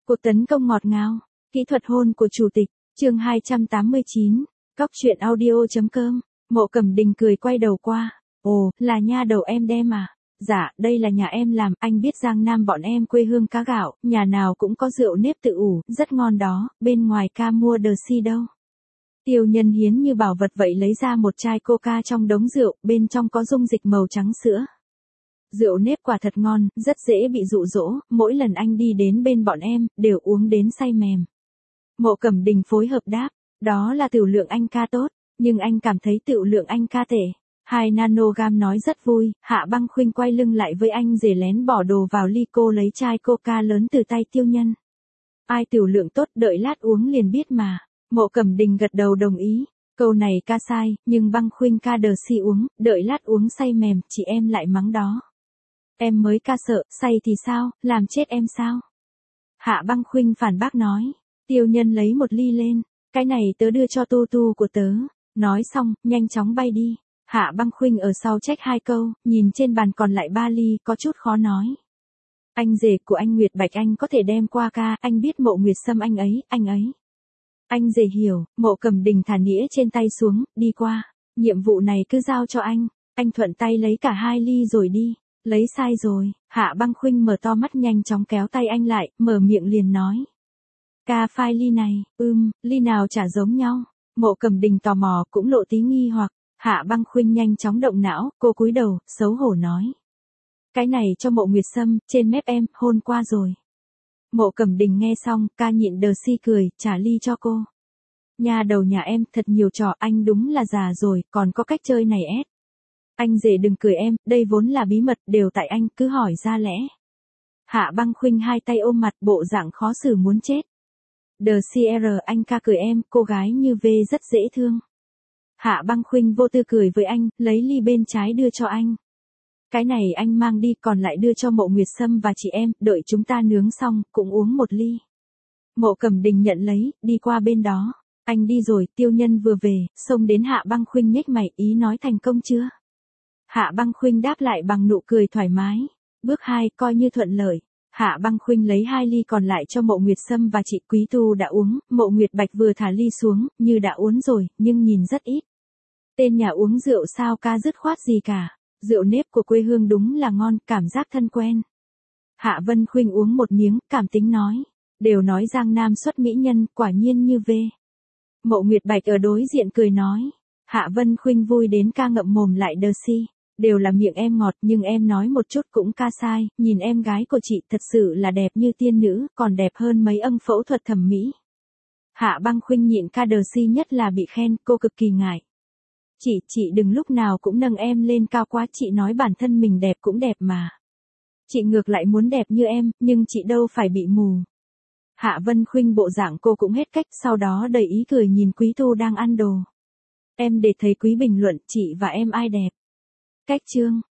Cuộc tấn công ngọt ngào, kỹ thuật hôn của chủ tịch, chương 289, Cóc truyện audio.com, Mộ Cẩm Đình cười quay đầu qua, ồ, là nha đầu em đem à? Dạ, đây là nhà em làm, anh biết Giang Nam bọn em quê hương cá gạo, nhà nào cũng có rượu nếp tự ủ, rất ngon đó, bên ngoài ca mua đờ si đâu. Tiêu Nhân hiến như bảo vật vậy lấy ra một chai coca trong đống rượu, bên trong có dung dịch màu trắng sữa. Rượu nếp quả thật ngon, rất dễ bị dụ dỗ, mỗi lần anh đi đến bên bọn em, đều uống đến say mềm. Mộ Cẩm Đình phối hợp đáp, đó là tiểu lượng anh ca tốt, nhưng anh cảm thấy tiểu lượng anh ca tệ. 2 nanogam nói rất vui, Hạ Băng Khuynh quay lưng lại với anh rể lén bỏ đồ vào ly cô lấy chai coca lớn từ tay Tiêu Nhân. Ai tiểu lượng tốt đợi lát uống liền biết mà. Mộ Cẩm Đình gật đầu đồng ý, câu này ca sai, nhưng Băng Khuynh ca đờ si uống, đợi lát uống say mềm, chị em lại mắng đó. Em mới ca sợ, say thì sao, làm chết em sao? Hạ Băng Khuynh phản bác nói, Tiêu Nhân lấy một ly lên, cái này tớ đưa cho tu tu của tớ, nói xong, nhanh chóng bay đi. Hạ Băng Khuynh ở sau trách 2 câu, nhìn trên bàn còn lại 3 ly, có chút khó nói. Anh rể của anh Nguyệt Bạch anh có thể đem qua ca, anh biết Mộ Nguyệt Sâm anh ấy. Anh rể hiểu, Mộ Cẩm Đình thả nĩa trên tay xuống, đi qua, nhiệm vụ này cứ giao cho anh thuận tay lấy cả 2 ly rồi đi, lấy sai rồi, Hạ Băng Khuynh mở to mắt nhanh chóng kéo tay anh lại, mở miệng liền nói. Ca phai ly này, ly nào chả giống nhau, Mộ Cẩm Đình tò mò cũng lộ tí nghi hoặc, Hạ Băng Khuynh nhanh chóng động não, cô cúi đầu, xấu hổ nói. Cái này cho Mộ Nguyệt Sâm, trên mép em, hôn qua rồi. Mộ Cẩm Đình nghe xong, ca nhịn đờ si cười, trả ly cho cô. Nhà đầu nhà em, thật nhiều trò, anh đúng là già rồi, còn có cách chơi này ép. Anh rể đừng cười em, đây vốn là bí mật, đều tại anh, cứ hỏi ra lẽ. Hạ Băng Khuynh 2 tay ôm mặt, bộ dạng khó xử muốn chết. Đờ CR anh ca cười em, cô gái như V rất dễ thương. Hạ Băng Khuynh vô tư cười với anh, lấy ly bên trái đưa cho anh. Cái này anh mang đi, còn lại đưa cho Mộ Nguyệt Sâm và chị em, đợi chúng ta nướng xong, cũng uống một ly. Mộ Cẩm Đình nhận lấy, đi qua bên đó. Anh đi rồi, Tiêu Nhân vừa về, xông đến Hạ Băng Khuynh nhếch mày, ý nói thành công chưa? Hạ Băng Khuynh đáp lại bằng nụ cười thoải mái. Bước 2, coi như thuận lợi. Hạ Băng Khuynh lấy 2 ly còn lại cho Mộ Nguyệt Sâm và chị Quý Tu đã uống, Mộ Nguyệt Bạch vừa thả ly xuống, như đã uống rồi, nhưng nhìn rất ít. Tên nhà uống rượu sao ca dứt khoát gì cả. Rượu nếp của quê hương đúng là ngon, cảm giác thân quen. Hạ Vân Khuynh uống một miếng, cảm tính nói. Đều nói Giang Nam xuất mỹ nhân, quả nhiên như V. Mộ Nguyệt Bạch ở đối diện cười nói. Hạ Vân Khuynh vui đến ca ngậm mồm lại đờ si. Đều là miệng em ngọt nhưng em nói một chút cũng ca sai, nhìn em gái của chị thật sự là đẹp như tiên nữ, còn đẹp hơn mấy âm phẫu thuật thẩm mỹ. Hạ Băng Khuynh nhịn ca đờ si nhất là bị khen, cô cực kỳ ngại. Chị đừng lúc nào cũng nâng em lên cao quá, chị nói bản thân mình đẹp cũng đẹp mà. Chị ngược lại muốn đẹp như em, nhưng chị đâu phải bị mù. Hạ Vân Khuynh bộ dạng cô cũng hết cách, sau đó đầy ý cười nhìn Quý Tu đang ăn đồ. Em để thấy Quý bình luận chị và em ai đẹp. Cách chương.